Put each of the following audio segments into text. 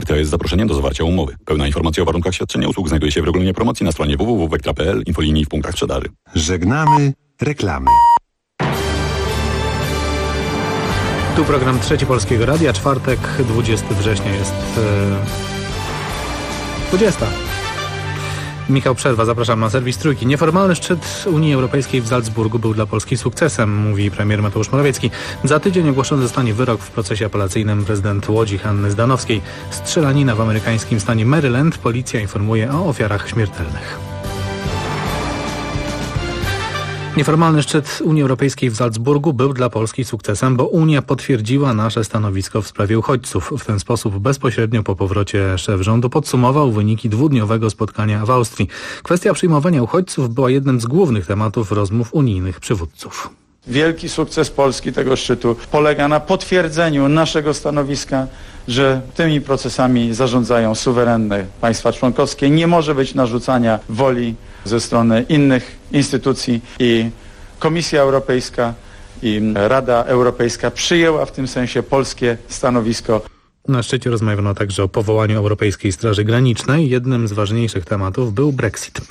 to jest zaproszenie do zawarcia umowy. Pełna informacja o warunkach świadczenia usług znajduje się w regulaminie promocji na stronie www.vectra.pl, infolinii w punktach sprzedaży. Żegnamy reklamy. Tu program Trzeci Polskiego Radia, czwartek, 20 września jest 20. Michał Przerwa, zapraszam na serwis Trójki. Nieformalny szczyt Unii Europejskiej w Salzburgu był dla Polski sukcesem, mówi premier Mateusz Morawiecki. Za tydzień ogłoszony zostanie wyrok w procesie apelacyjnym prezydent Łodzi Hanny Zdanowskiej. Strzelanina w amerykańskim stanie Maryland. Policja informuje o ofiarach śmiertelnych. Nieformalny szczyt Unii Europejskiej w Salzburgu był dla Polski sukcesem, bo Unia potwierdziła nasze stanowisko w sprawie uchodźców. W ten sposób bezpośrednio po powrocie szef rządu podsumował wyniki dwudniowego spotkania w Austrii. Kwestia przyjmowania uchodźców była jednym z głównych tematów rozmów unijnych przywódców. Wielki sukces Polski tego szczytu polega na potwierdzeniu naszego stanowiska, że tymi procesami zarządzają suwerenne państwa członkowskie. Nie może być narzucania woli ze strony innych instytucji i Komisja Europejska i Rada Europejska przyjęła w tym sensie polskie stanowisko. Na szczycie rozmawiano także o powołaniu Europejskiej Straży Granicznej. Jednym z ważniejszych tematów był Brexit.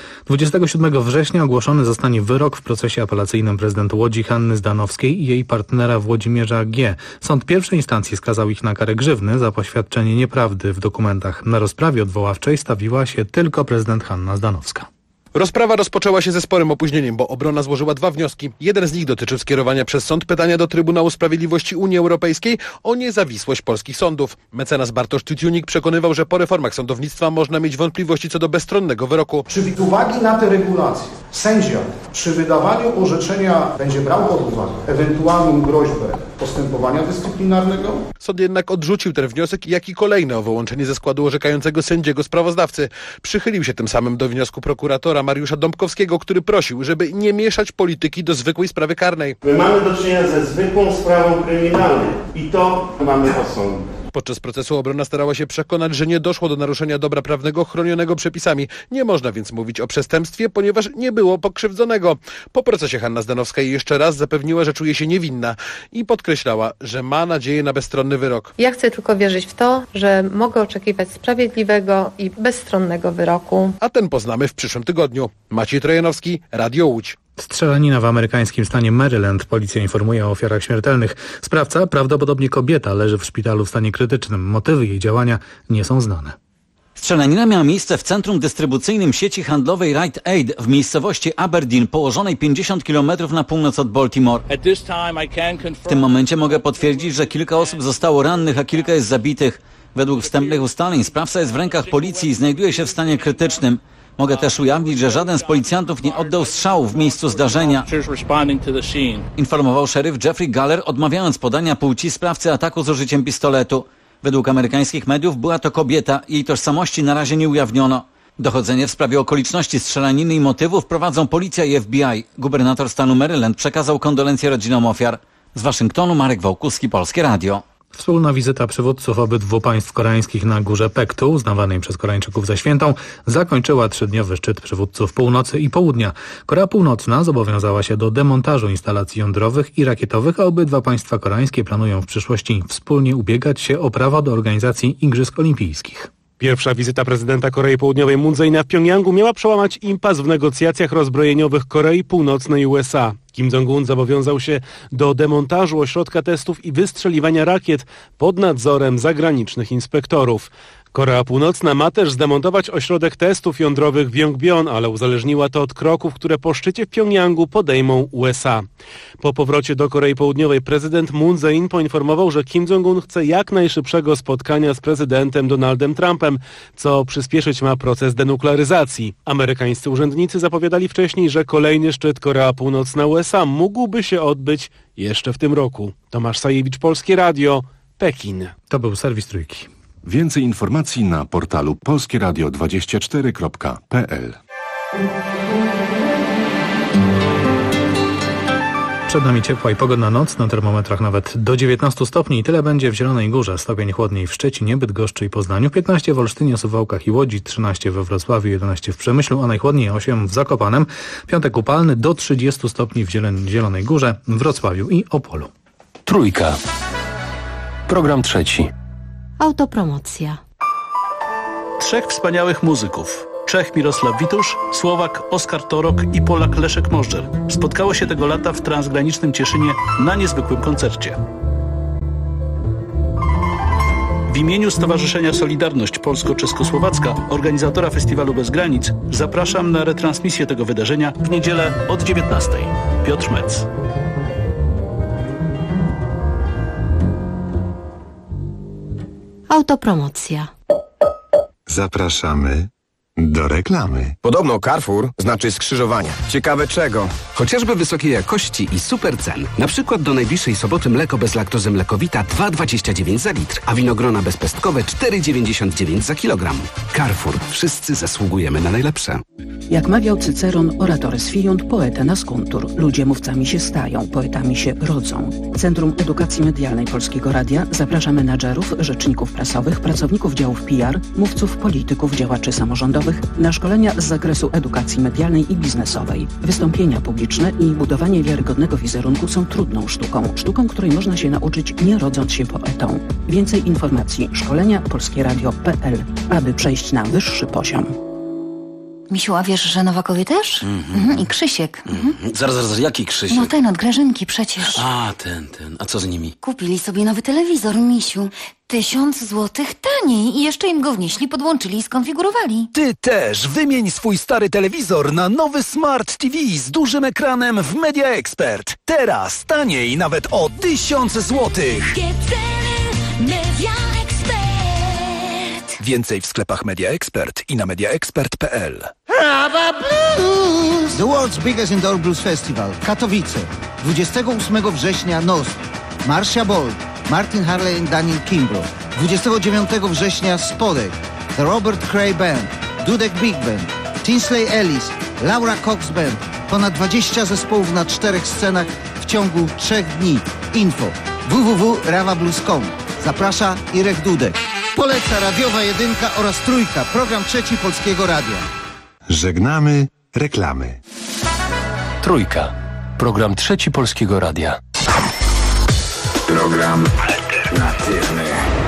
27 września ogłoszony zostanie wyrok w procesie apelacyjnym prezydent Łodzi Hanny Zdanowskiej i jej partnera Włodzimierza G. Sąd pierwszej instancji skazał ich na karę grzywny za poświadczenie nieprawdy w dokumentach. Na rozprawie odwoławczej stawiła się tylko prezydent Hanna Zdanowska. Rozprawa rozpoczęła się ze sporym opóźnieniem, bo obrona złożyła dwa wnioski. Jeden z nich dotyczył skierowania przez sąd pytania do Trybunału Sprawiedliwości Unii Europejskiej o niezawisłość polskich sądów. Mecenas Bartosz Tytiunik przekonywał, że po reformach sądownictwa można mieć wątpliwości co do bezstronnego wyroku. Czy z uwagi na te regulacje sędzia przy wydawaniu orzeczenia będzie brał pod uwagę ewentualną groźbę postępowania dyscyplinarnego? Sąd jednak odrzucił ten wniosek, jak i kolejne o wyłączenie ze składu orzekającego sędziego sprawozdawcy. Przychylił się tym samym do wniosku prokuratora Mariusza Dąbkowskiego, który prosił, żeby nie mieszać polityki do zwykłej sprawy karnej. My mamy do czynienia ze zwykłą sprawą kryminalną i to mamy po sądzie. Podczas procesu obrona starała się przekonać, że nie doszło do naruszenia dobra prawnego chronionego przepisami. Nie można więc mówić o przestępstwie, ponieważ nie było pokrzywdzonego. Po procesie Hanna Zdanowska jeszcze raz zapewniła, że czuje się niewinna i podkreślała, że ma nadzieję na bezstronny wyrok. Ja chcę tylko wierzyć w to, że mogę oczekiwać sprawiedliwego i bezstronnego wyroku. A ten poznamy w przyszłym tygodniu. Maciej Trojanowski, Radio Łódź. Strzelanina w amerykańskim stanie Maryland. Policja informuje o ofiarach śmiertelnych. Sprawca, prawdopodobnie kobieta, leży w szpitalu w stanie krytycznym. Motywy jej działania nie są znane. Strzelanina miała miejsce w centrum dystrybucyjnym sieci handlowej Rite Aid w miejscowości Aberdeen, położonej 50 km na północ od Baltimore. W tym momencie mogę potwierdzić, że kilka osób zostało rannych, a kilka jest zabitych. Według wstępnych ustaleń sprawca jest w rękach policji i znajduje się w stanie krytycznym. Mogę też ujawnić, że żaden z policjantów nie oddał strzału w miejscu zdarzenia, informował szeryf Jeffrey Galler, odmawiając podania płci sprawcy ataku z użyciem pistoletu. Według amerykańskich mediów była to kobieta, jej tożsamości na razie nie ujawniono. Dochodzenie w sprawie okoliczności strzelaniny i motywów prowadzą policja i FBI. Gubernator stanu Maryland przekazał kondolencje rodzinom ofiar. Z Waszyngtonu Marek Wałkuski, Polskie Radio. Wspólna wizyta przywódców obydwu państw koreańskich na górze Pektu, uznawanej przez Koreańczyków za świętą, zakończyła trzydniowy szczyt przywódców północy i południa. Korea Północna zobowiązała się do demontażu instalacji jądrowych i rakietowych, a obydwa państwa koreańskie planują w przyszłości wspólnie ubiegać się o prawo do organizacji Igrzysk Olimpijskich. Pierwsza wizyta prezydenta Korei Południowej Moon Jae-ina w Pjongjangu miała przełamać impas w negocjacjach rozbrojeniowych Korei Północnej i USA. Kim Jong-un zobowiązał się do demontażu ośrodka testów i wystrzeliwania rakiet pod nadzorem zagranicznych inspektorów. Korea Północna ma też zdemontować ośrodek testów jądrowych w Yongbyon, ale uzależniła to od kroków, które po szczycie w Pjongjangu podejmą USA. Po powrocie do Korei Południowej prezydent Moon Jae-in poinformował, że Kim Jong-un chce jak najszybszego spotkania z prezydentem Donaldem Trumpem, co przyspieszyć ma proces denuklearyzacji. Amerykańscy urzędnicy zapowiadali wcześniej, że kolejny szczyt Korea Północna-USA mógłby się odbyć jeszcze w tym roku. Tomasz Sajewicz, Polskie Radio, Pekin. To był serwis Trójki. Więcej informacji na portalu polskieradio24.pl. Przed nami ciepła i pogodna noc, na termometrach nawet do 19 stopni i tyle będzie w Zielonej Górze. Stopień chłodniej w Szczecinie, Bydgoszczy i Poznaniu, 15 w Olsztynie, Suwałkach i Łodzi, 13 we Wrocławiu, 11 w Przemyślu, a najchłodniej 8 w Zakopanem. Piątek upalny do 30 stopni w Zielonej Górze, Wrocławiu i Opolu. Trójka. Program trzeci. Autopromocja. trzech wspaniałych muzyków. Czech Mirosław Witusz, Słowak Oskar Torok i Polak Leszek Możdżer spotkało się tego lata w transgranicznym Cieszynie na niezwykłym koncercie. W imieniu Stowarzyszenia Solidarność Polsko-Czeskosłowacka, organizatora Festiwalu Bez Granic, zapraszam na retransmisję tego wydarzenia w niedzielę od 19:00. Piotr Metz. Autopromocja. Zapraszamy do reklamy. Podobno Carrefour znaczy skrzyżowania. Ciekawe czego? Chociażby wysokiej jakości i super cen. Na przykład do najbliższej soboty mleko bez laktozy Mlekowita 2,29 za litr, a winogrona bezpestkowe 4,99 za kilogram. Carrefour. Wszyscy zasługujemy na najlepsze. Jak mawiał Cyceron, oratores fiunt, poeta nascuntur. Ludzie mówcami się stają, poetami się rodzą. Centrum Edukacji Medialnej Polskiego Radia zaprasza menadżerów, rzeczników prasowych, pracowników działów PR, mówców, polityków, działaczy samorządowych na szkolenia z zakresu edukacji medialnej i biznesowej. Wystąpienia publiczne i budowanie wiarygodnego wizerunku są trudną sztuką. Sztuką, której można się nauczyć, nie rodząc się poetą. Więcej informacji szkolenia polskieradio.pl, aby przejść na wyższy poziom. Misiu, a wiesz, że Nowakowie też? I Krzysiek. Zaraz, jaki Krzysiek? No ten od Grażynki przecież. A, ten. A co z nimi? Kupili sobie nowy telewizor, Misiu. 1000 złotych taniej i jeszcze im go wnieśli, podłączyli i skonfigurowali. Ty też wymień swój stary telewizor na nowy Smart TV z dużym ekranem w Media Expert. Teraz taniej nawet o 1000 złotych. Media Expert. Więcej w sklepach Media Expert i na mediaexpert.pl. The World's Biggest Indoor Blues Festival, Katowice. 28 września NOS, Marcia Bold, Martin Harley i Daniel Kimbrough. 29 września Spodek, The Robert Cray Band, Dudek Big Band, Tinsley Ellis, Laura Cox Band. Ponad 20 zespołów na 4 scenach w ciągu 3 dni. Info www.rawablues.com. Zaprasza Irek Dudek. Poleca radiowa jedynka oraz trójka, program trzeci Polskiego Radia. Żegnamy reklamy. Trójka, program trzeci Polskiego Radia. Program alternatywny.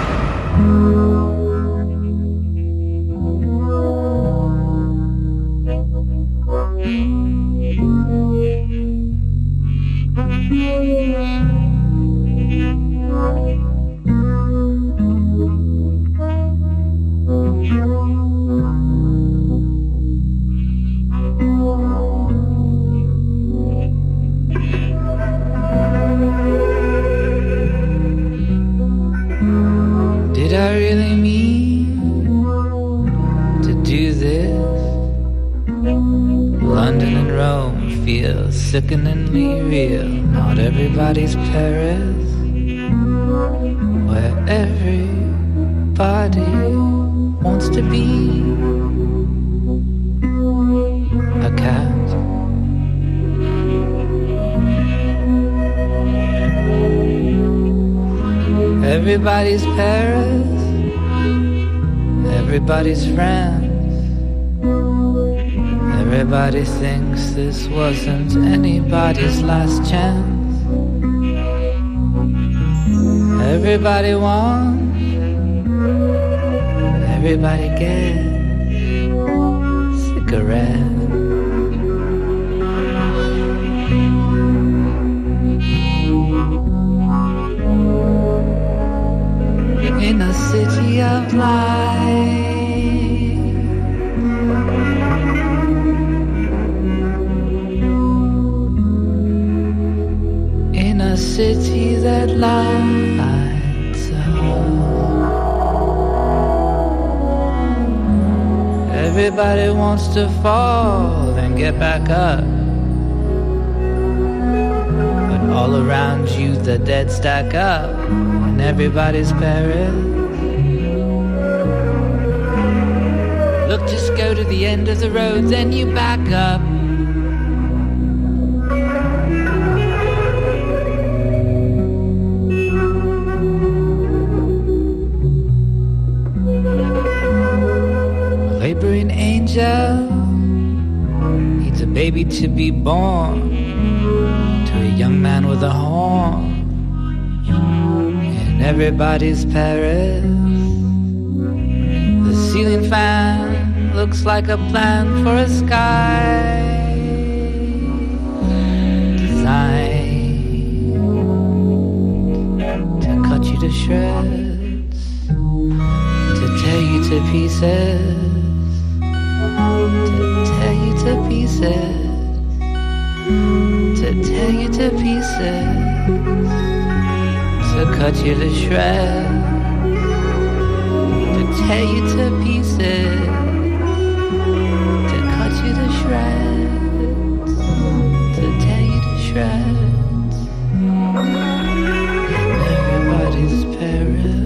Did I really mean to do this? London and Rome feel sickeningly real. Not everybody's Paris, where everybody wants to be a cat. Everybody's Paris, everybody's friends. Everybody thinks this wasn't anybody's last chance. Everybody wants, everybody gets cigarettes. In a city of light, in a city that lights up, everybody wants to fall and get back up, but all around you the dead stack up. And everybody's Paris. Look, just go to the end of the road, then you back up. A laboring angel needs a baby to be born to a young man with a horn. Everybody's Paris. The ceiling fan looks like a plan for a sky designed to cut you to shreds, to tear you to pieces, to tear you to pieces, to tear you to pieces, to cut you to shreds, to tear you to pieces, to cut you to shreds, to tear you to shreds. Everybody's parent.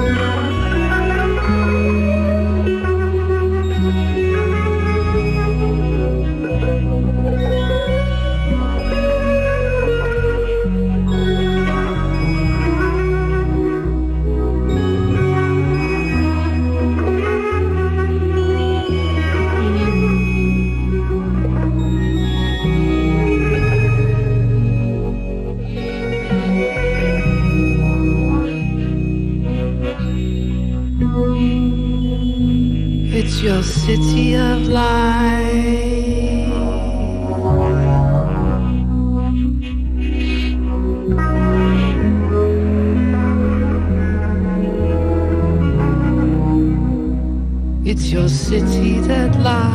It's your city of light. It's your city that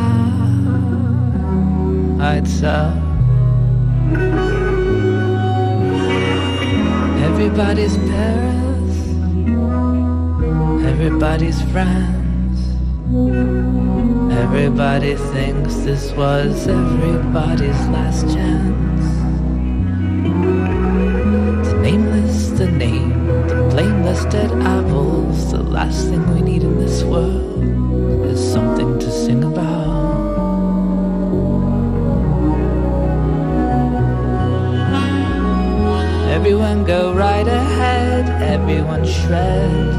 lights up. Everybody's Paris, everybody's France. Everybody thinks this was everybody's last chance. The nameless, the name, the blameless dead apples. The last thing we need in this world is something to sing about. Everyone go right ahead, everyone shred.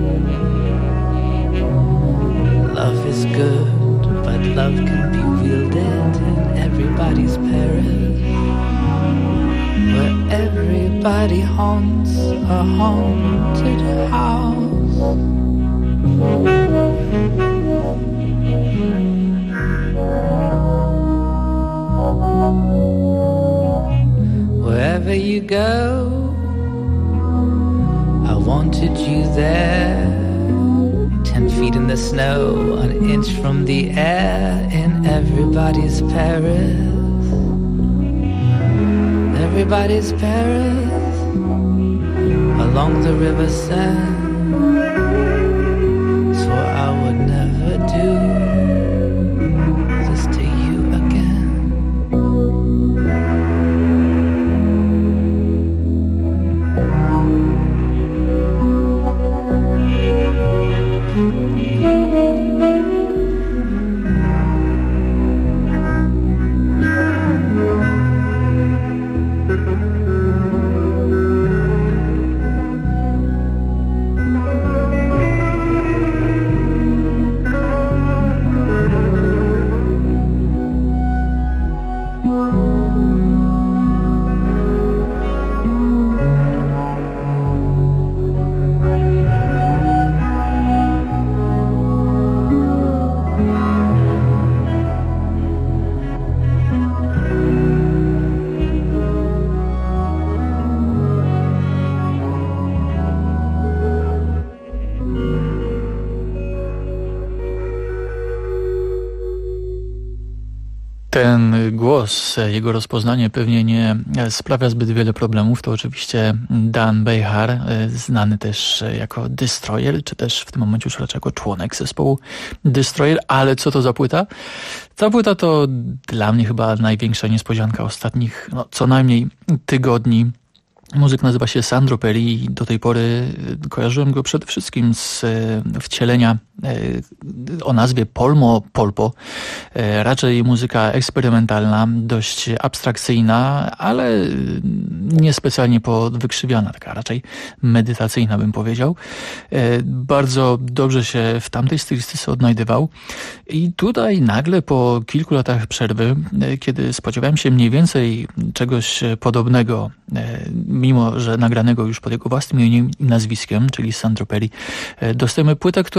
Love is good, but love can be wielded in everybody's Paris, where everybody haunts a haunted house. Wherever you go, I wanted you there. 10 feet in the snow, an inch from the air, in everybody's Paris. Everybody's Paris, along the river Seine. Swore I would never do this to you again. Ten głos, jego rozpoznanie pewnie nie sprawia zbyt wiele problemów. To oczywiście Dan Behar, znany też jako Destroyer, czy też w tym momencie już raczej jako członek zespołu Destroyer. Ale co to za płyta? Ta płyta to dla mnie chyba największa niespodzianka ostatnich co najmniej tygodni. Muzyk nazywa się Sandro Perri i do tej pory kojarzyłem go przede wszystkim z wcielenia o nazwie Polpo. Raczej muzyka eksperymentalna, dość abstrakcyjna, ale niespecjalnie podwykrzywiona, taka raczej medytacyjna bym powiedział. Bardzo dobrze się w tamtej stylistyce odnajdywał i tutaj nagle po kilku latach przerwy, kiedy spodziewałem się mniej więcej czegoś podobnego, mimo że nagranego już pod jego własnym imieniem i nazwiskiem, czyli Sandro Perri, dostajemy płytę, która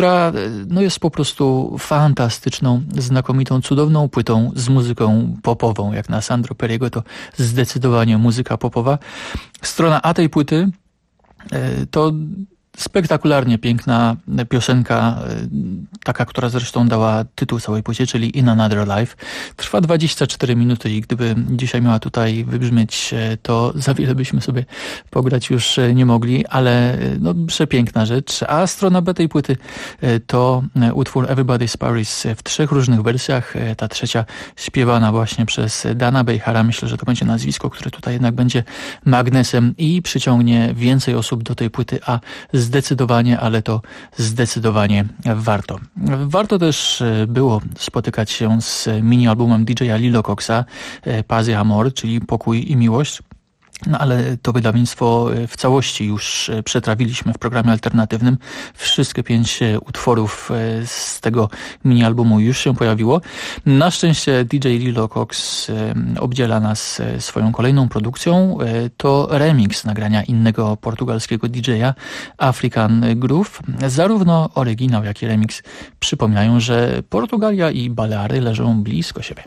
no jest po prostu fantastyczną, znakomitą, cudowną płytą z muzyką popową. Jak na Sandro Perriego to zdecydowanie muzyka popowa. Strona A tej płyty to spektakularnie piękna piosenka, taka, która zresztą dała tytuł całej płycie, czyli In Another Life. Trwa 24 minuty i gdyby dzisiaj miała tutaj wybrzmieć, to za wiele byśmy sobie pograć już nie mogli, ale no, przepiękna rzecz. A strona B tej płyty to utwór Everybody's Paris w 3 różnych wersjach. Ta trzecia śpiewana właśnie przez Dana Behara. Myślę, że to będzie nazwisko, które tutaj jednak będzie magnesem i przyciągnie więcej osób do tej płyty, a zdecydowanie, ale to zdecydowanie warto. Warto też było spotykać się z mini-albumem DJ-a Lilo Coxa, Paz y Amor, czyli Pokój i Miłość. No ale to wydawnictwo w całości już przetrawiliśmy w programie alternatywnym. Wszystkie 5 utworów z tego mini-albumu już się pojawiło. Na szczęście DJ Lilo Cox obdziela nas swoją kolejną produkcją. To remix nagrania innego portugalskiego DJ-a, African Groove. Zarówno oryginał, jak i remix przypominają, że Portugalia i Baleary leżą blisko siebie.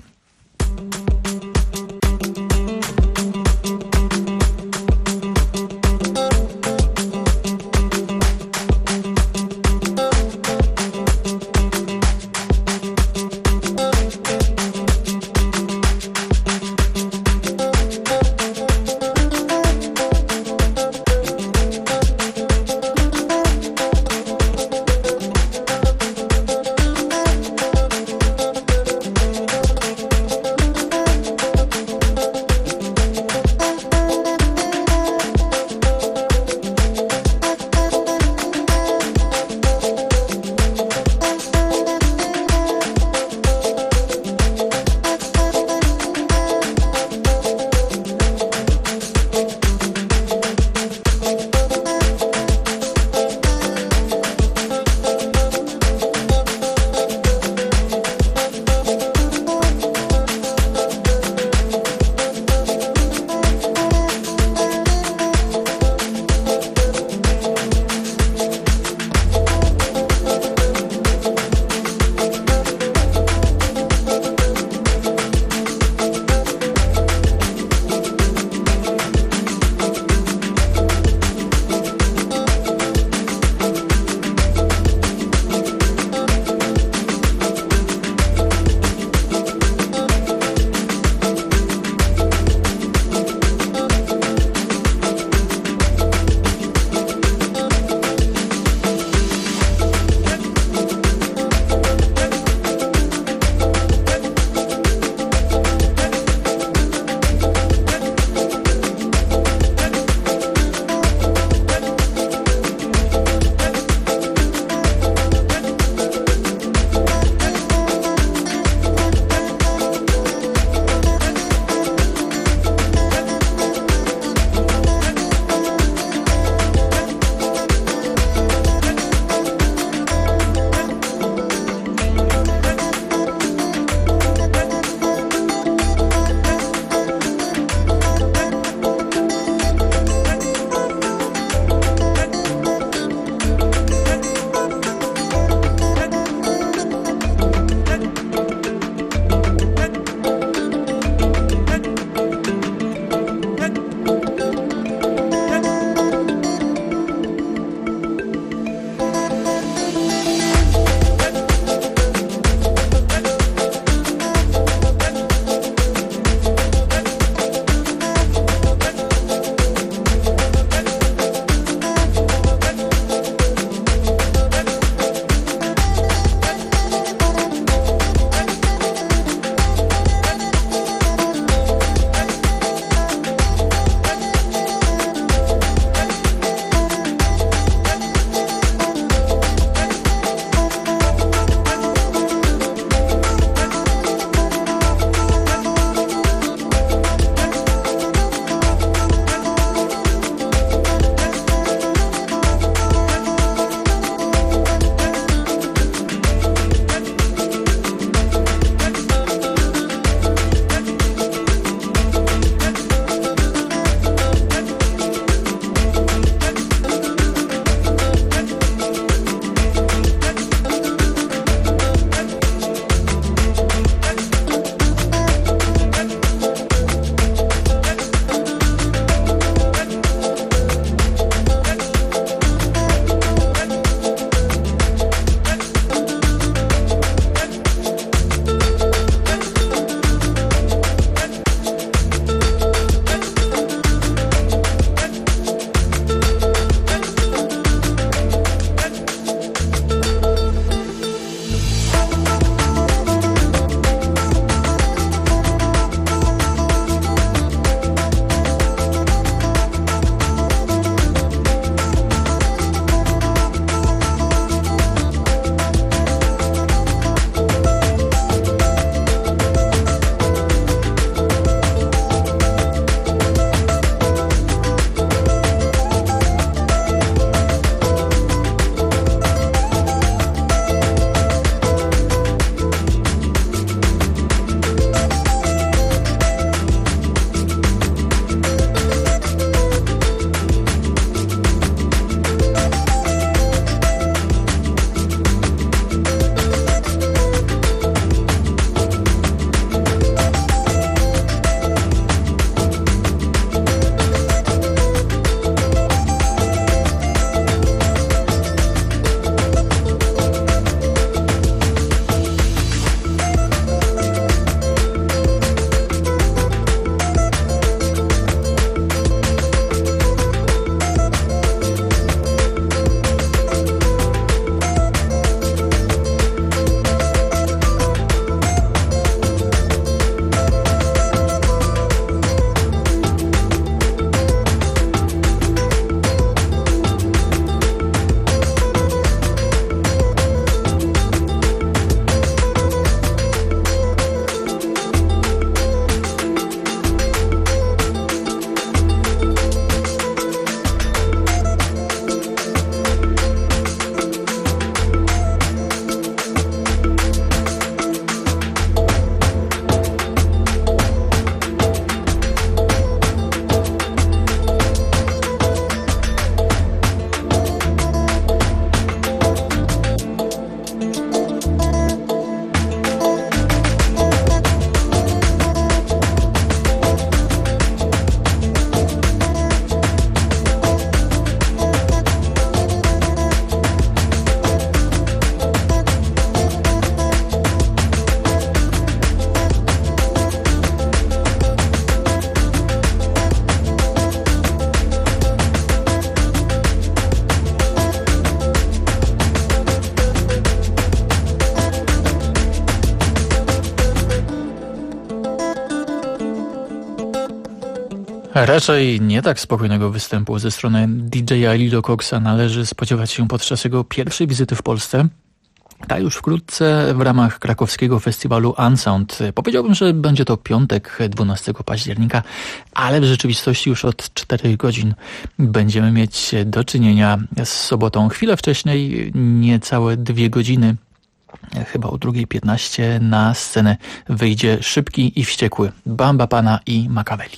Raczej nie tak spokojnego występu ze strony DJ-a Lilo Coxa należy spodziewać się podczas jego pierwszej wizyty w Polsce. A już wkrótce w ramach krakowskiego festiwalu Unsound. Powiedziałbym, że będzie to piątek 12 października, ale w rzeczywistości już od 4 godzin będziemy mieć do czynienia z sobotą. Chwilę wcześniej, niecałe 2 godziny, chyba o 2:15 na scenę wyjdzie Szybki i Wściekły, Bamba Pana i Makaweli.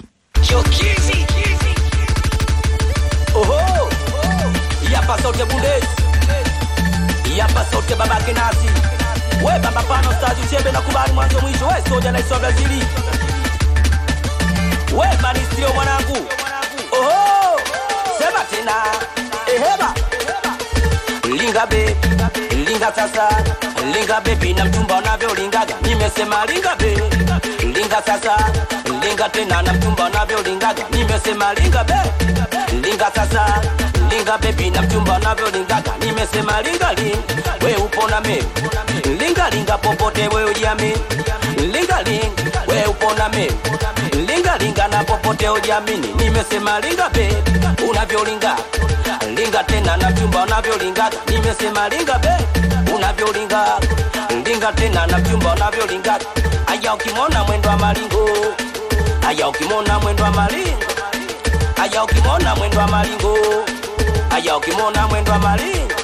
Oho, ja pasote bundes, ya pasote baba kenasi. We baba pano staji chebe na kubali mwanzo mwisho. We soja na iso Brazili. We manistrio mwanangu. Oho, sema tena. Eheba. Linga be, linga sasa. Linga baby na mchumba unavyolingaga. Nimesema linga be, linga sasa. Linga tena na mchumba unavyolingaga. Nimesema linga be, linga sasa. Linga baby na mchumba unavyolingaga. Nimesema linga ling, we upo na mimi. Linga linga popote we ujiamini. Linga ling, we upo na mimi. Linga linga na popote ujiamini. Nimesema linga baby unavyolinga. Linga tena na mchumba unavyolingaga. Nimesema linga baby unavyolinga. Linga tena na mchumba unavyolingaga. Aya ukimona mwendo wa malingo. Aya ukimona mwendo wa malingo. Aya ukimona mwendo wa malingo. Aya ukimona mwendo wa malingo.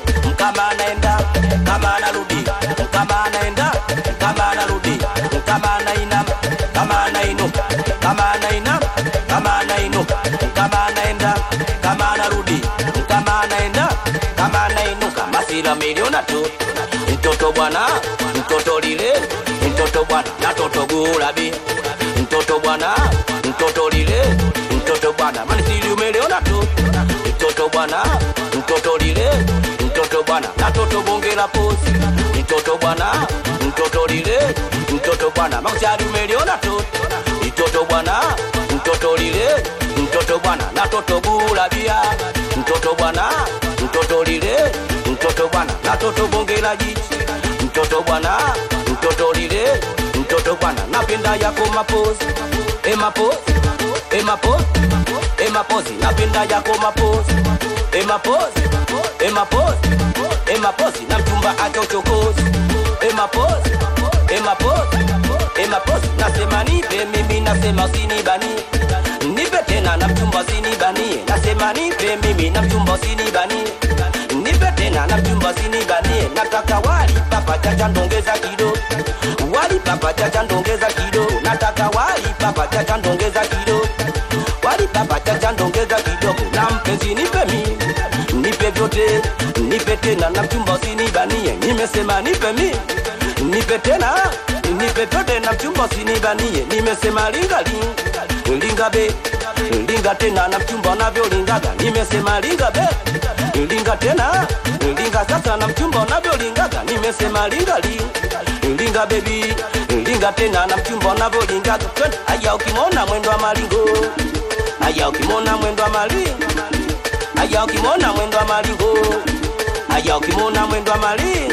Kama anaenda, kama anarudi. Kama anaenda, kama anarudi. Kama anainama, kama anainuka. Kama anainama, kama anainuka. Kama anaenda, kama anarudi. Kama anaenda, kama anainuka. Masira miliona tu. Mtoto bwana, mtoto lile. Mtoto bwana, na toto gulabi. Mtoto bwana, mtoto lile. Mtoto bwana, manisili umeliona tu. Mtoto bwana, mtoto lile. Mtoto bwana, na toto bonge la posi. Mtoto bwana, mtoto lile. Mtoto bwana, makuchari umeliona tu. Mtoto bwana, mtoto lile. Mtoto bwana, na toto gulabia. Mtoto bwana, mtoto lile. Mtoto bwana, na toto bonge la jichi. Mtoto bwana, mtoto lile. Mtoto bwana, napenda yako maposi. Maposi, maposi, maposi, napenda yako maposi. Maposi, maposi, maposi, na mchumba acha uchokozi. Maposi, maposi, maposi, nasema nipe mimi, nasema usinibanie. Nipe tena na mchumba usinibanie. Nasema nipe mimi na mchumba usinibanie. Nipe tena na mchumba usinibanie. Nataka wali papa chacha ndongeza kidogo. Wali papa chacha ndongeza kidogo. Nataka wali papa chacha ndongeza kidogo. Wali papa chacha ndongeza kidogo. Na mpenzi nipe mimi, nipe vyote. Nipe tena na mchumba usinibanie. Nimesema nipe mimi, nipe tena. Nipe vyote na mchumba usinibanie. Nimesema linga ling, linga be. Linga tena na mchumba unavyolingaga. Nimesema linga be, linga tena. Linga sasa na mchumba unavyolingaga. Nimesema linga ling, linga baby. Linga tena na mchumba unavyolingaga. Aya ukimona mwendo wa malingo. Aya ukimona mwendo wa malingo. Aya ukimona mwendo wa malingo. Aya ukimona mwendo wa malingo.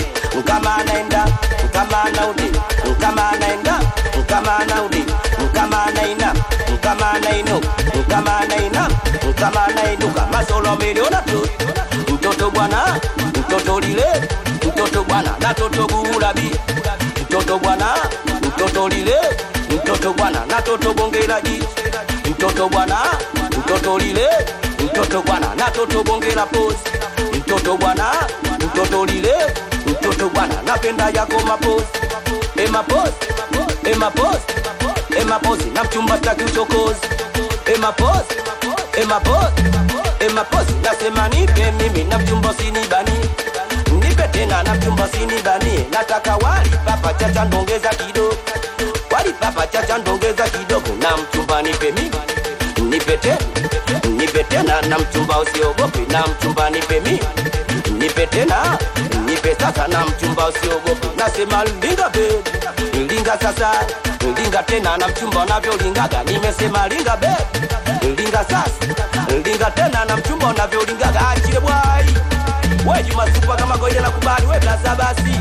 Kama anaenda, kama anarudi. Kama anaenda, kama anarudi. Kama anaina, kama anainuka. Kama anaina, kama anainuka. Masolo miliona tu. Mtoto bwana, mtoto lile. Mtoto bwana, na toto gulabi. Mtoto bwana, mtoto lile. Mtoto bwana, na toto bonge la jichi. Mtoto bwana, mtoto lile. Mtoto bwana, na toto bonge la posi. Mtoto bwana, mtoto lile. Mtoto bwana, napenda yako maposi. Maposi, maposi, maposi, na mchumba staki uchokozi. Maposi, maposi, maposi, nasema nipe mimi na mchumba usinibanie. Nipe tena na mchumba usinibanie. Nataka wali papa chacha ndongeza kidogo. Wali papa chacha ndongeza kidogo. Na mchumba nipe mimi, nipe tena. Nipe tena na mchumba usiogope. Na mchumba nipe mimi, nipe tena. Nipe sasa na mchumba usiogope. Nasema linga baby, linga sasa. Linga tena na mchumba unavyolingaga. Nimesema linga baby, linga sasa. Linga tena na mchumba unavyolingaga. Achile bwai, we Juma Super kama goile na kubali. We blaza basi,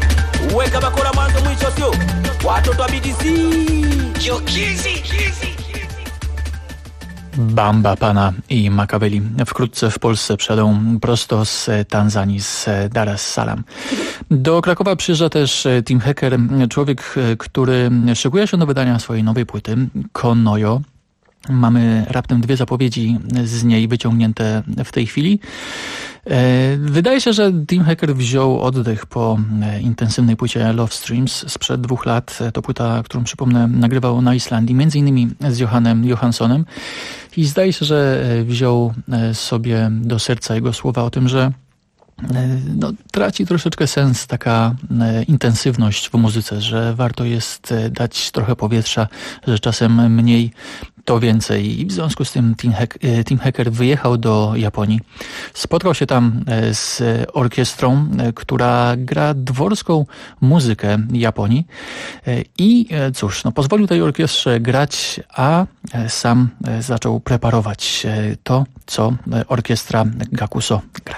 we kama kora mwanzo mwisho sio. Watoto wa BDC Jokizi. Bamba Pana i Makaveli wkrótce w Polsce przyjadą prosto z Tanzanii, z Dar es Salaam. Do Krakowa przyjeżdża też Tim Hecker, człowiek, który szykuje się do wydania swojej nowej płyty Konoyo. Mamy raptem 2 zapowiedzi z niej wyciągnięte w tej chwili. Wydaje się, że Tim Hecker wziął oddech po intensywnej płycie Love Streams sprzed 2 lat. To płyta, którą przypomnę nagrywał na Islandii, między innymi z Johannem Johanssonem. I zdaje się, że wziął sobie do serca jego słowa o tym, że traci troszeczkę sens taka intensywność w muzyce, że warto jest dać trochę powietrza, że czasem mniej to więcej. I w związku z tym Tim Hecker wyjechał do Japonii. Spotkał się tam z orkiestrą, która gra dworską muzykę Japonii i cóż, pozwolił tej orkiestrze grać, a sam zaczął preparować to, co orkiestra Gakuso gra.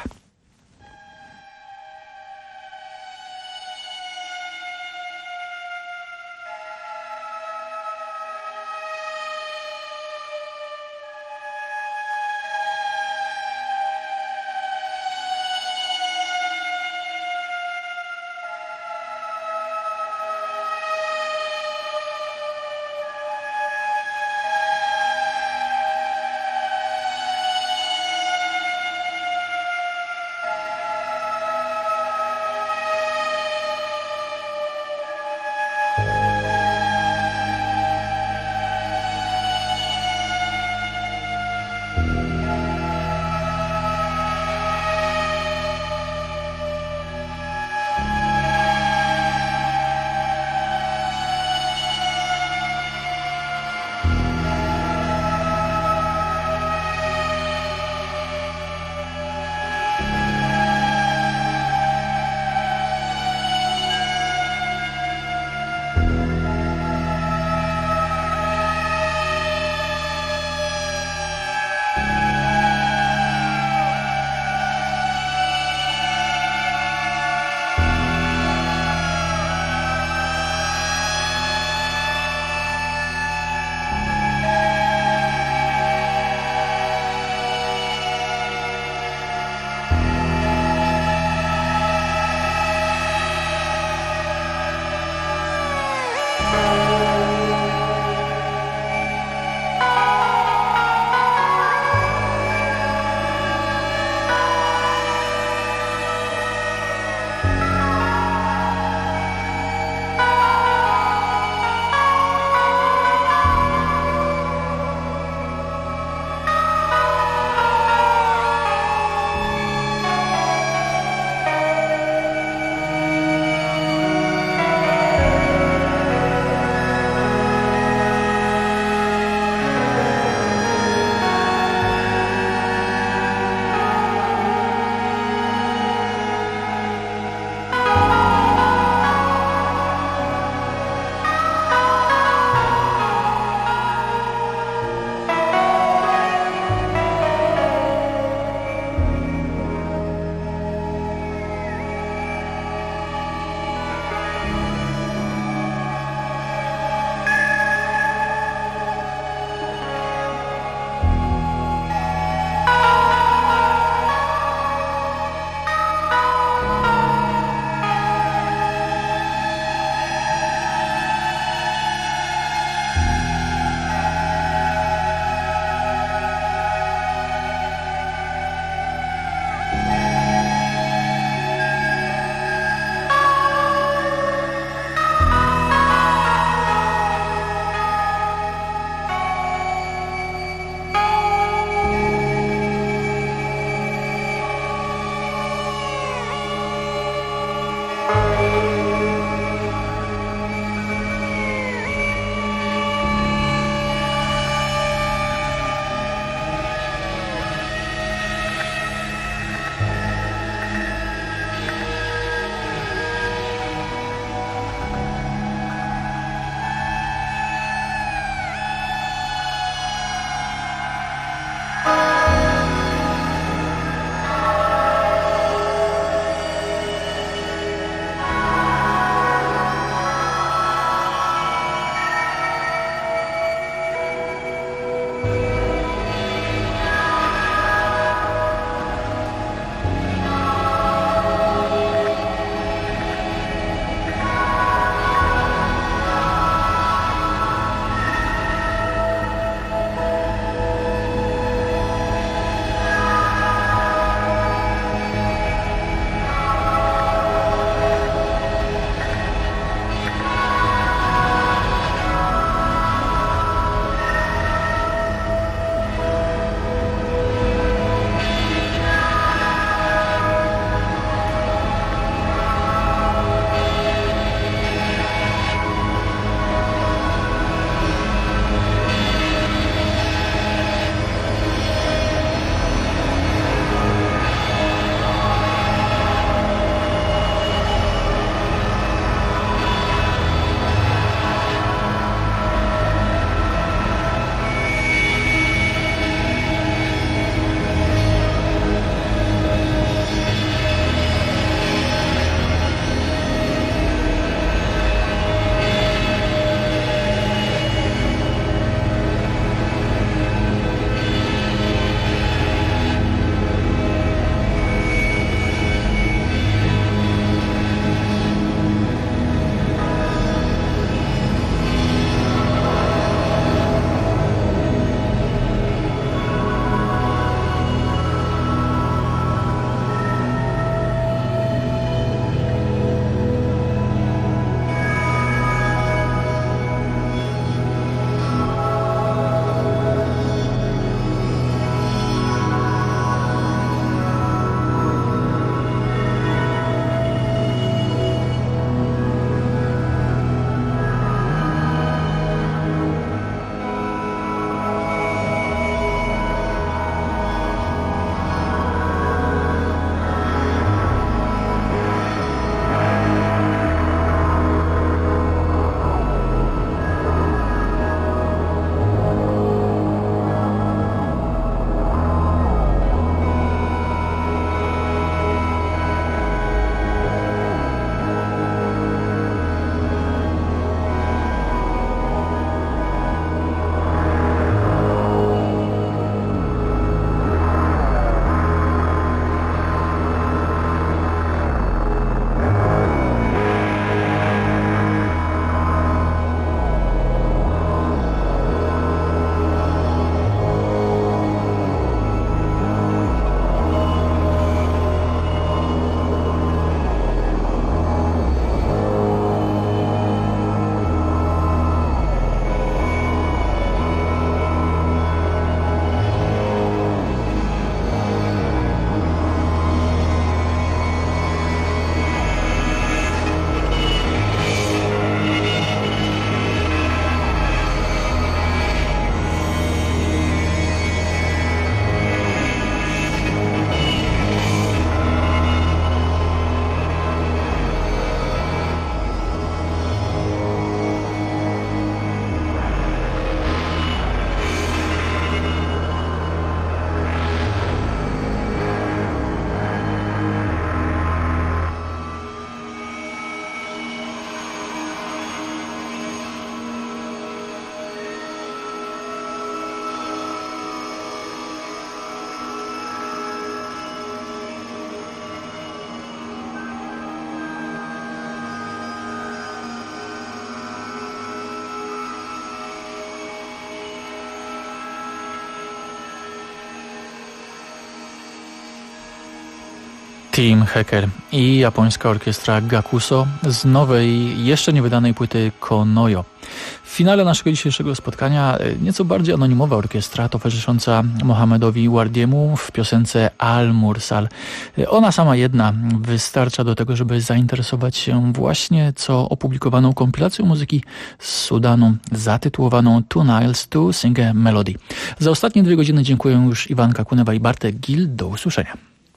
Tim Hecker i japońska orkiestra Gakuso z nowej, jeszcze niewydanej płyty Konoyo. W finale naszego dzisiejszego spotkania nieco bardziej anonimowa orkiestra towarzysząca Mohamedowi Wardiemu w piosence Al-Mursal. Ona sama jedna wystarcza do tego, żeby zainteresować się właśnie co opublikowaną kompilacją muzyki z Sudanu zatytułowaną Two Niles to Sing a Melody. Za ostatnie 2 godziny dziękuję już Iwanka Kunewa i Bartek Gil. Do usłyszenia.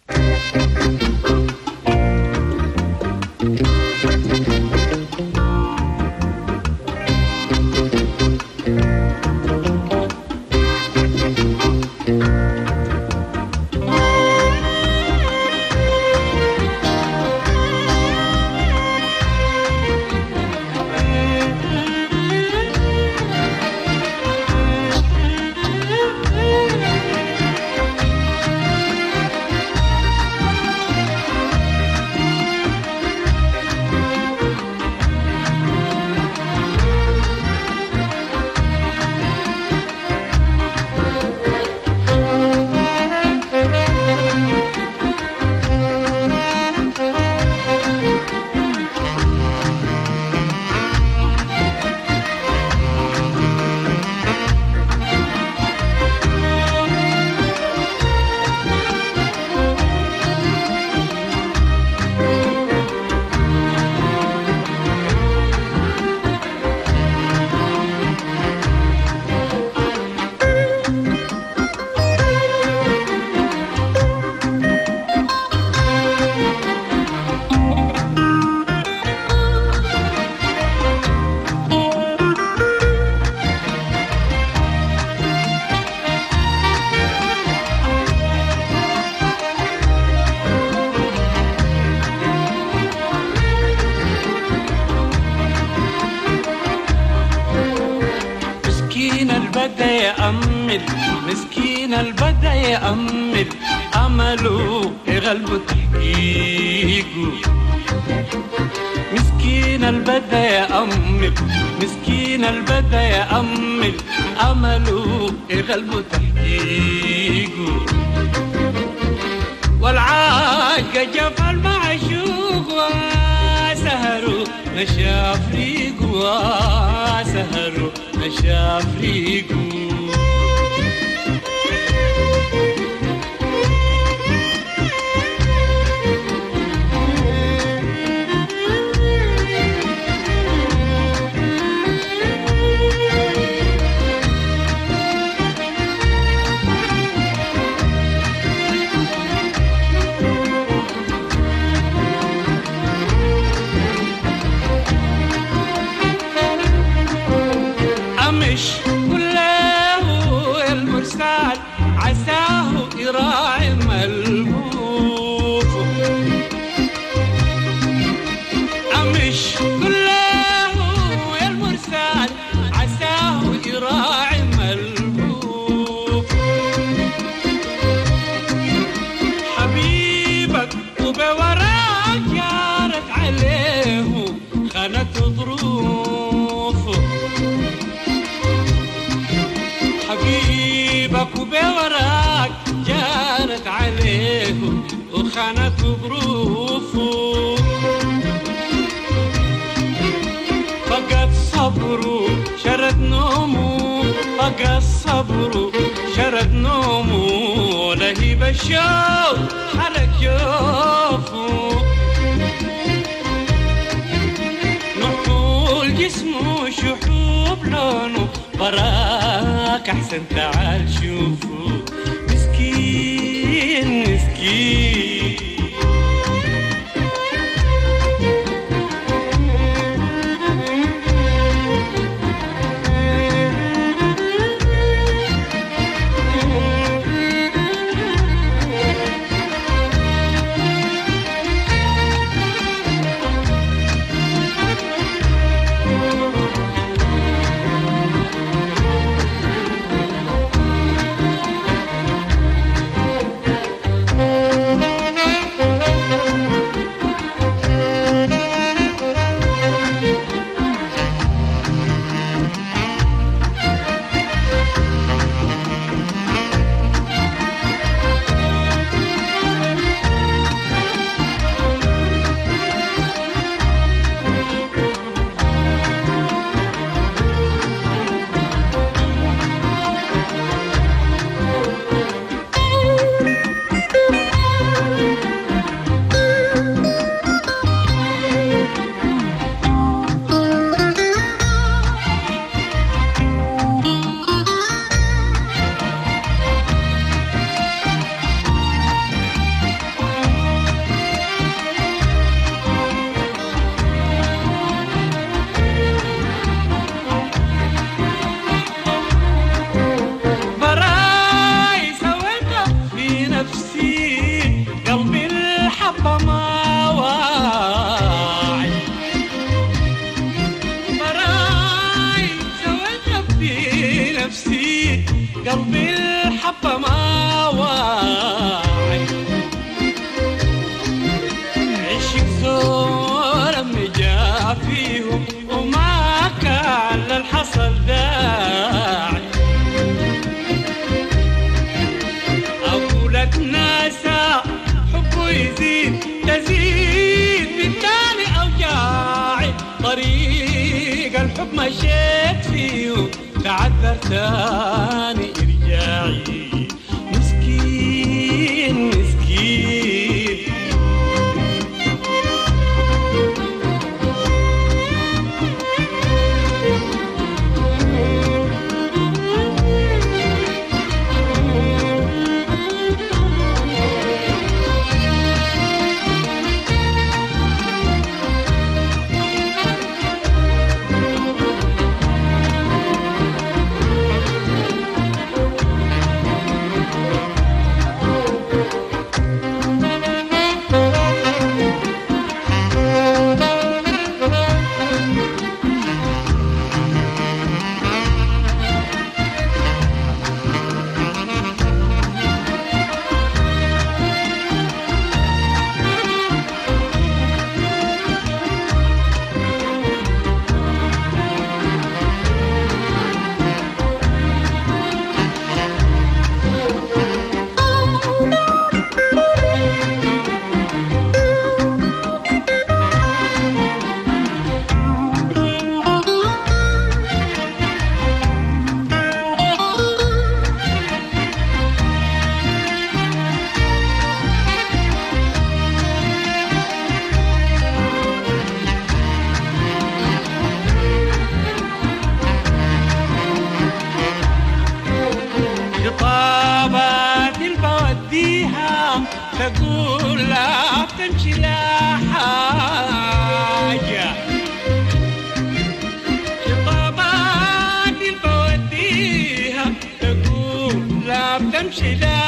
مسكين البدا يأمل أمله يغلب تحقيقه مسكين البدا يأمل مسكين البدا يأمل أمله يغلب تحقيقه والعاج جف المعشوق وسهروا نشاف ريقه وسهروا نشاف ريقه راعي ملهوف أمش كله يا المرسال عساه يراعي ملهوف حبيبك وبوراك جارت عليه خانت ظروفه حبيبك وبوراك جارت عليه وخانت ظروفه فقد صبره شرد نومه فقد صبره شرد نومه لهيب الشوق حرك جوفه نحول جسمه شحوب لونه براك أحسن تعال شوفه مسكين مسكين قلبي الحبة ما واعي عشق زور مجا فيهم وما كان للحصل داعي أقولك ناسا حبه يزيد تزيد بالتاني أوجاعي طريق الحب مشيت فيه تعذر تاني إرجاعي مسكين مسكين خطابات البوديها تقول لا بتمشي لا حاجة خطابات البوديها تقول لا بتمشي لا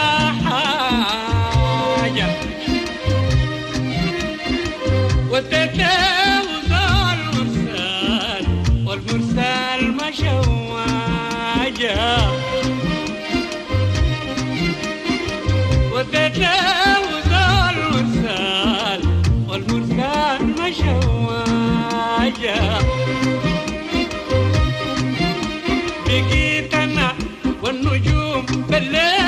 حاجة والتجاوز المرسال والمرسال ما شواجه وتجاوز المرسال والمرسال ما شواجه بقيت أنا والنجوم بالليل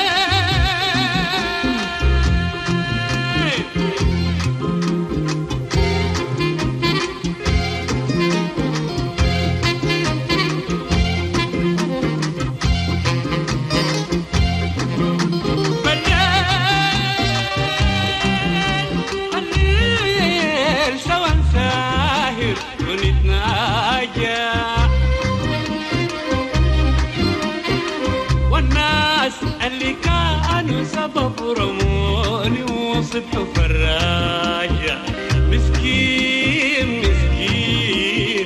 اللي كانوا سبب رموني وصبحوا فراجة مسكين مسكين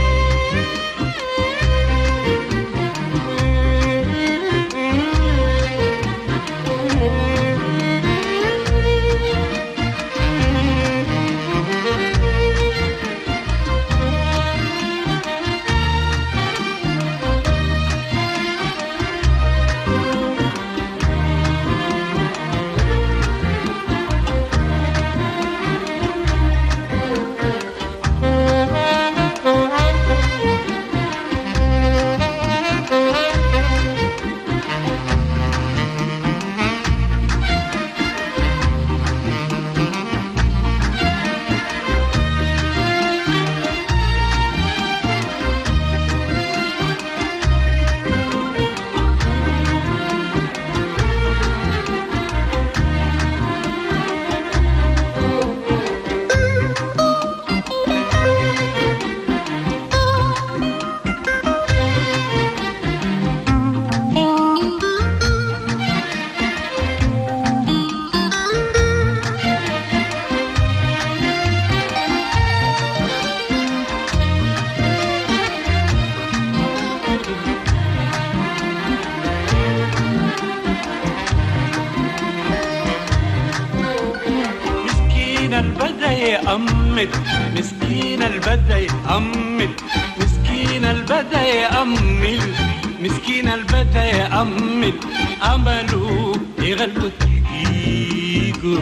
يأمل مسكين البدا يأمل مسكين البدا يأمل مسكين البتا يأمل أمله يغلبوا تحقيقه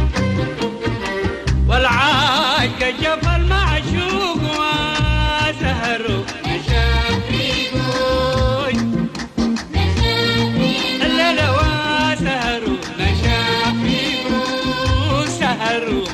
والعاج جف المعشوق وسهره نشافيقه الليلة وسهره نشافيقه سهره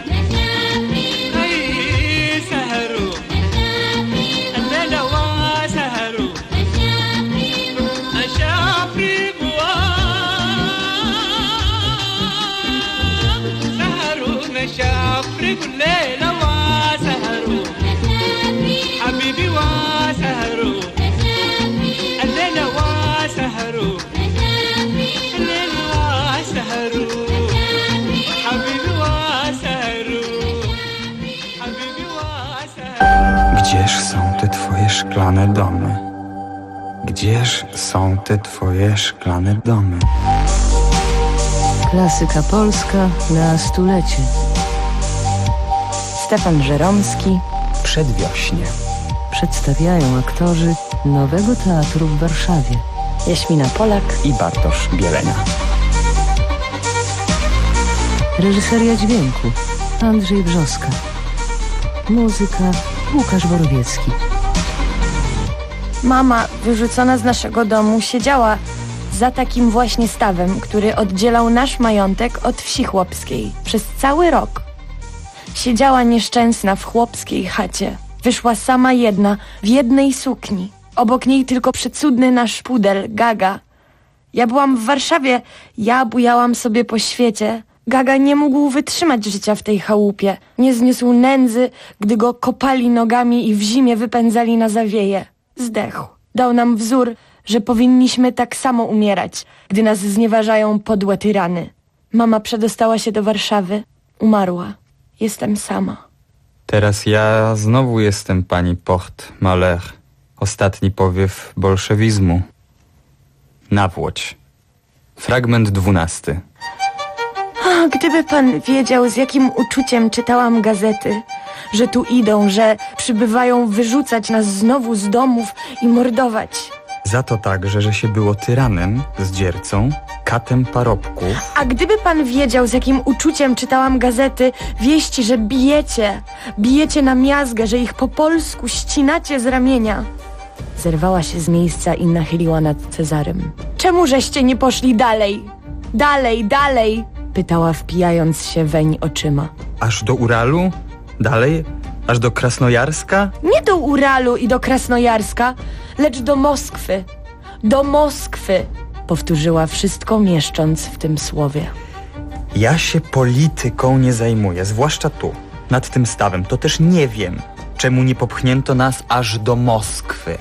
شافرق الليلة وسهروا حبيبي وسهروا الليلة وسهروا الليلة وسهروا حبيبي وسهروا حبيبي وسهروا Gdzież są te twoje szklane domy? Gdzież są te twoje szklane domy? Klasyka polska na stulecie. Stefan Żeromski. Przedwiośnie. Przedstawiają aktorzy Nowego Teatru w Warszawie. Jaśmina Polak i Bartosz Bielenia. Reżyseria dźwięku Andrzej Brzoska. Muzyka Łukasz Borowiecki. Mama, wyrzucona z naszego domu, siedziała za takim właśnie stawem, który oddzielał nasz majątek od wsi chłopskiej przez cały rok. Siedziała nieszczęsna w chłopskiej chacie. Wyszła sama jedna, w jednej sukni. Obok niej tylko przecudny nasz pudel, Gaga. Ja byłam w Warszawie, ja bujałam sobie po świecie. Gaga nie mógł wytrzymać życia w tej chałupie. Nie zniósł nędzy, gdy go kopali nogami i w zimie wypędzali na zawieje. Zdechł. Dał nam wzór, że powinniśmy tak samo umierać, gdy nas znieważają podłe tyrany. Mama przedostała się do Warszawy. Umarła. Jestem sama. Teraz ja znowu jestem pani Porte-Malher. Ostatni powiew bolszewizmu. Nawłoć. Fragment 12. Gdyby pan wiedział, z jakim uczuciem czytałam gazety, że tu idą, że przybywają wyrzucać nas znowu z domów i mordować. Za to także, że się było tyranem, zdziercą, katem parobków. A gdyby pan wiedział, z jakim uczuciem czytałam gazety, wieści, że bijecie na miazgę, że ich po polsku ścinacie z ramienia. Zerwała się z miejsca i nachyliła nad Cezarym. Czemu żeście nie poszli dalej? Dalej! Pytała, wpijając się weń oczyma. Aż do Uralu? Dalej? Aż do Krasnojarska? Nie do Uralu i do Krasnojarska, lecz do Moskwy. Do Moskwy! Powtórzyła, wszystko mieszcząc w tym słowie. Ja się polityką nie zajmuję, zwłaszcza tu, nad tym stawem. To też nie wiem, czemu nie popchnięto nas aż do Moskwy.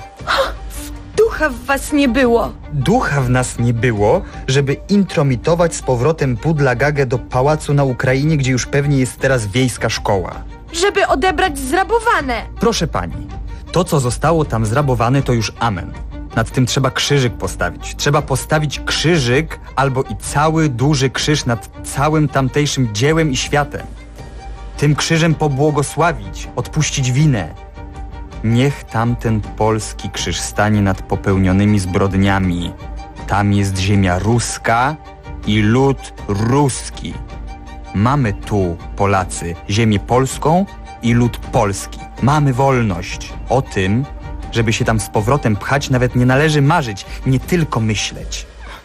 Ducha w was nie było. Ducha w nas nie było, żeby intromitować z powrotem pudla Gagę do pałacu na Ukrainie, gdzie już pewnie jest teraz wiejska szkoła. Żeby odebrać zrabowane. Proszę pani, to co zostało tam zrabowane to już amen. Nad tym trzeba krzyżyk postawić. Trzeba postawić krzyżyk albo i cały duży krzyż nad całym tamtejszym dziełem i światem. Tym krzyżem pobłogosławić, odpuścić winę. Niech tamten polski krzyż stanie nad popełnionymi zbrodniami. Tam jest ziemia ruska i lud ruski. Mamy tu, Polacy, ziemię polską i lud polski. Mamy wolność. O tym, żeby się tam z powrotem pchać, nawet nie należy marzyć, nie tylko myśleć.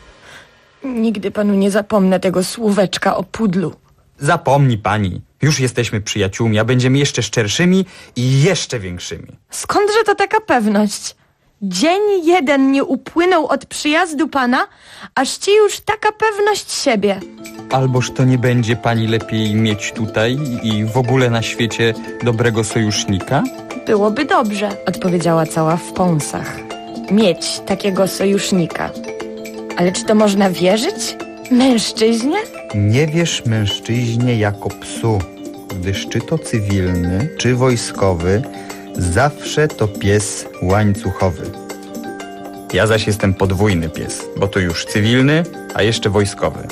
Nigdy panu nie zapomnę tego słóweczka o pudlu. Zapomni pani. Już jesteśmy przyjaciółmi, a będziemy jeszcze szczerszymi i jeszcze większymi. Skądże to taka pewność? Dzień jeden nie upłynął od przyjazdu pana, aż ci już taka pewność siebie. Alboż to nie będzie pani lepiej mieć tutaj i w ogóle na świecie dobrego sojusznika? Byłoby dobrze, odpowiedziała cała w pąsach. Mieć takiego sojusznika. Ale czy to można wierzyć? Mężczyźnie? Nie wierz mężczyźnie jako psu, gdyż czy to cywilny, czy wojskowy, zawsze to pies łańcuchowy. Ja zaś jestem podwójny pies, bo to już cywilny, a jeszcze wojskowy.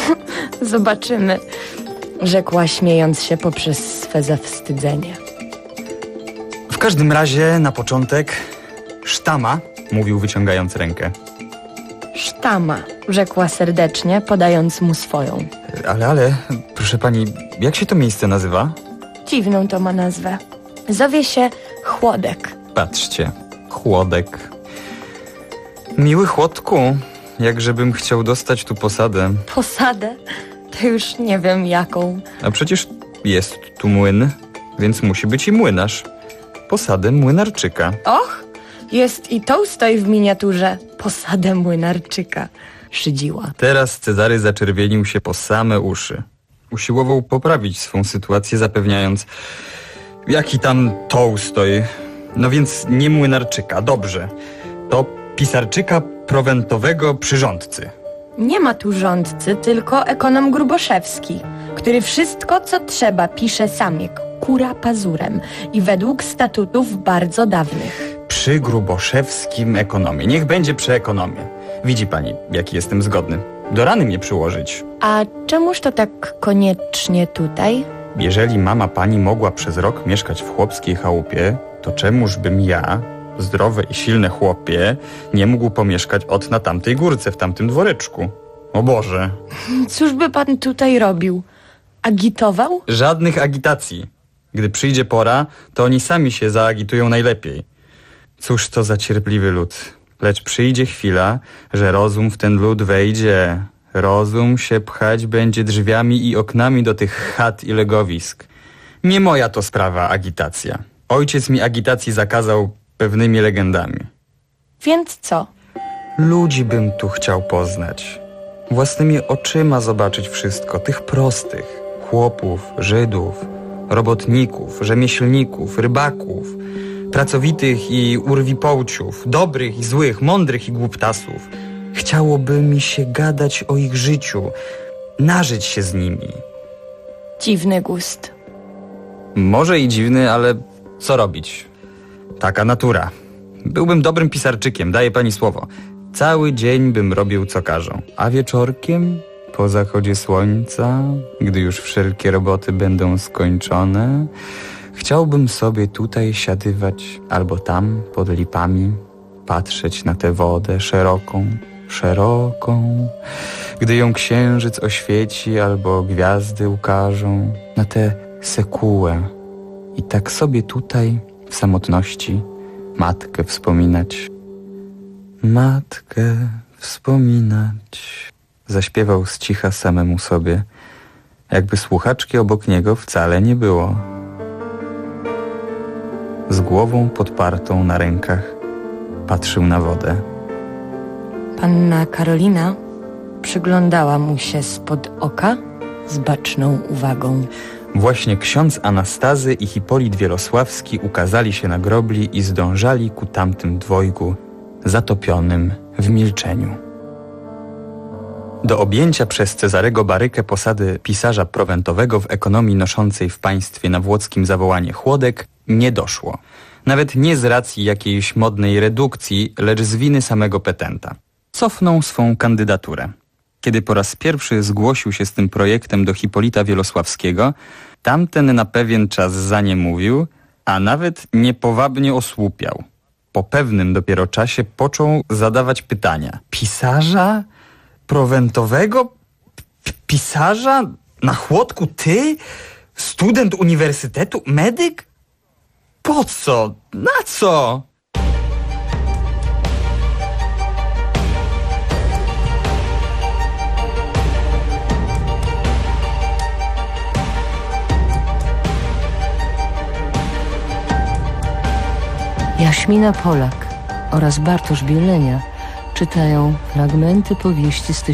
Zobaczymy, rzekła, śmiejąc się poprzez swe zawstydzenie. W każdym razie, na początek, sztama mówił wyciągając rękę. Sztama, rzekła serdecznie, podając mu swoją. Ale, proszę pani, jak się to miejsce nazywa? Dziwną to ma nazwę. Zowie się Chłodek. Patrzcie, Chłodek. Miły Chłodku, jakżebym chciał dostać tu posadę. Posadę? To już nie wiem jaką. A przecież jest tu młyn, więc musi być i młynarz. Posadę młynarczyka. Och, jest i Tołstoj w miniaturze. Posadę młynarczyka. Szydziła. Teraz Cezary zaczerwienił się po same uszy. Usiłował poprawić swą sytuację, zapewniając: jaki tam Tołstoj? No więc nie młynarczyka, dobrze. To pisarczyka prowentowego przyrządcy. Nie ma tu rządcy, tylko ekonom Gruboszewski, który wszystko, co trzeba, pisze sam jak kura pazurem i według statutów bardzo dawnych. Przy Gruboszewskim ekonomie. Niech będzie przy ekonomie. Widzi pani, jaki jestem zgodny. Do rany mnie przyłożyć. A czemuż to tak koniecznie tutaj? Jeżeli mama pani mogła przez rok mieszkać w chłopskiej chałupie, to czemuż bym ja, zdrowe i silne chłopie, nie mógł pomieszkać na tamtej górce, w tamtym dworeczku? O Boże. Cóż by pan tutaj robił? Agitował? Żadnych agitacji. Gdy przyjdzie pora, to oni sami się zaagitują najlepiej. Cóż to za cierpliwy lud. Lecz przyjdzie chwila, że rozum w ten lud wejdzie. Rozum się pchać będzie drzwiami i oknami do tych chat i legowisk. Nie moja to sprawa, agitacja. Ojciec mi agitacji zakazał pewnymi legendami. Więc co? Ludzi bym tu chciał poznać. Własnymi oczyma zobaczyć wszystko, tych prostych. Chłopów, Żydów, robotników, rzemieślników, rybaków, pracowitych i urwipołciów, dobrych i złych, mądrych i głuptasów. Chciałoby mi się gadać o ich życiu, nażyć się z nimi. Dziwny gust. Może i dziwny, ale co robić? Taka natura. Byłbym dobrym pisarczykiem, daję pani słowo. Cały dzień bym robił co każą, a wieczorkiem, po zachodzie słońca, gdy już wszelkie roboty będą skończone, chciałbym sobie tutaj siadywać albo tam pod lipami, patrzeć na tę wodę szeroką, gdy ją księżyc oświeci albo gwiazdy ukażą, na tę sekułę i tak sobie tutaj w samotności matkę wspominać. Matkę wspominać, zaśpiewał z cicha samemu sobie, jakby słuchaczki obok niego wcale nie było. Z głową podpartą na rękach patrzył na wodę. Panna Karolina przyglądała mu się spod oka z baczną uwagą. Właśnie ksiądz Anastazy i Hipolit Wielosławski ukazali się na grobli i zdążali ku tamtym dwojgu, zatopionym w milczeniu. Do objęcia przez Cezarego Barykę posady pisarza prowentowego w ekonomii noszącej w państwie na włockim zawołanie Chłodek nie doszło. Nawet nie z racji jakiejś modnej redukcji, lecz z winy samego petenta. Cofnął swą kandydaturę. Kiedy po raz pierwszy zgłosił się z tym projektem do Hipolita Wielosławskiego, tamten na pewien czas zaniemówił, a nawet niepowabnie osłupiał. Po pewnym dopiero czasie począł zadawać pytania. Pisarza? Prowentowego? Pisarza? Na Chłodku ty? Student uniwersytetu? Medyk? Po co? Na co? Jaśmina Polak oraz Bartosz Bielenia czytają fragmenty powieści z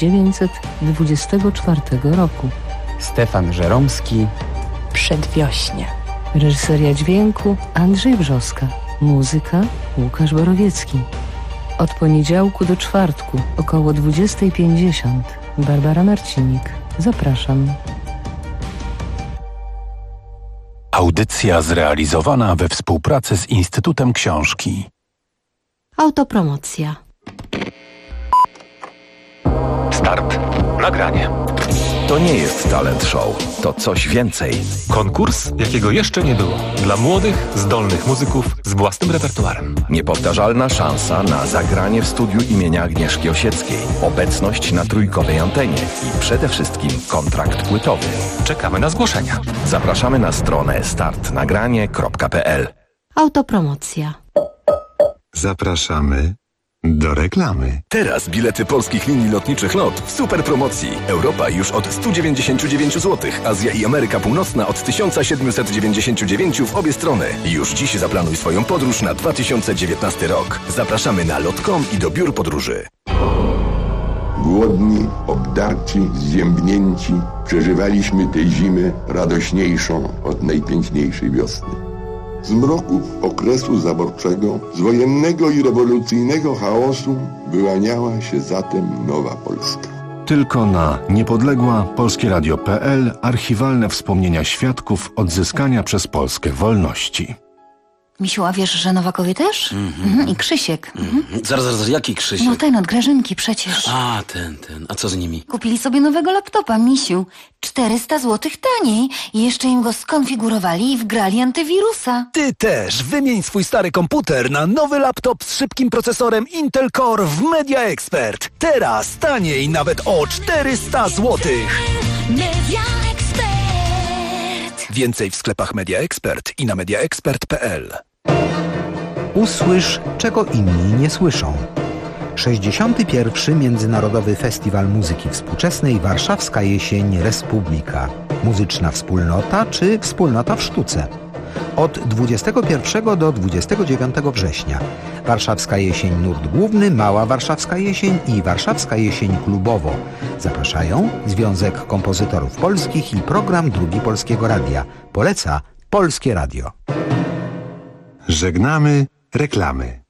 1924 roku. Stefan Żeromski. Przedwiośnie. Reżyseria dźwięku Andrzej Brzoska. Muzyka Łukasz Borowiecki. Od poniedziałku do czwartku około 20:50. Barbara Marcinik. Zapraszam. Audycja zrealizowana we współpracy z Instytutem Książki. Autopromocja. Start. Nagranie. To nie jest talent show, to coś więcej. Konkurs, jakiego jeszcze nie było. Dla młodych, zdolnych muzyków z własnym repertuarem. Niepowtarzalna szansa na zagranie w studiu imienia Agnieszki Osieckiej, obecność na trójkowej antenie i przede wszystkim kontrakt płytowy. Czekamy na zgłoszenia. Zapraszamy na stronę startnagranie.pl. Autopromocja. Zapraszamy do reklamy. Teraz bilety polskich linii lotniczych LOT w super promocji. Europa już od 199 zł, Azja i Ameryka Północna od 1799 w obie strony. Już dziś zaplanuj swoją podróż na 2019 rok. Zapraszamy na lot.com i do biur podróży. Głodni, obdarci, zziębnięci, przeżywaliśmy tę zimę radośniejszą od najpiękniejszej wiosny. Z mroków okresu zaborczego, z wojennego i rewolucyjnego chaosu wyłaniała się zatem nowa Polska. Tylko na niepodległa-polskieradio.pl archiwalne wspomnienia świadków odzyskania przez Polskę wolności. Misiu, a wiesz, że Nowakowie też? I Krzysiek. Zaraz, jaki Krzysiek? No ten od Grażynki przecież. A, ten. A co z nimi? Kupili sobie nowego laptopa, Misiu. 400 zł taniej. I jeszcze im go skonfigurowali i wgrali antywirusa. Ty też wymień swój stary komputer na nowy laptop z szybkim procesorem Intel Core w Media Expert. Teraz taniej nawet o 400 zł. Media Expert. Więcej w sklepach Media Expert i na mediaexpert.pl. Usłysz, czego inni nie słyszą. 61. Międzynarodowy Festiwal Muzyki Współczesnej Warszawska Jesień Republika. Muzyczna wspólnota czy wspólnota w sztuce. Od 21 do 29 września. Warszawska Jesień Nurt Główny, Mała Warszawska Jesień i Warszawska Jesień Klubowo. Zapraszają Związek Kompozytorów Polskich i Program Drugi Polskiego Radia. Poleca Polskie Radio. Żegnamy reklamy.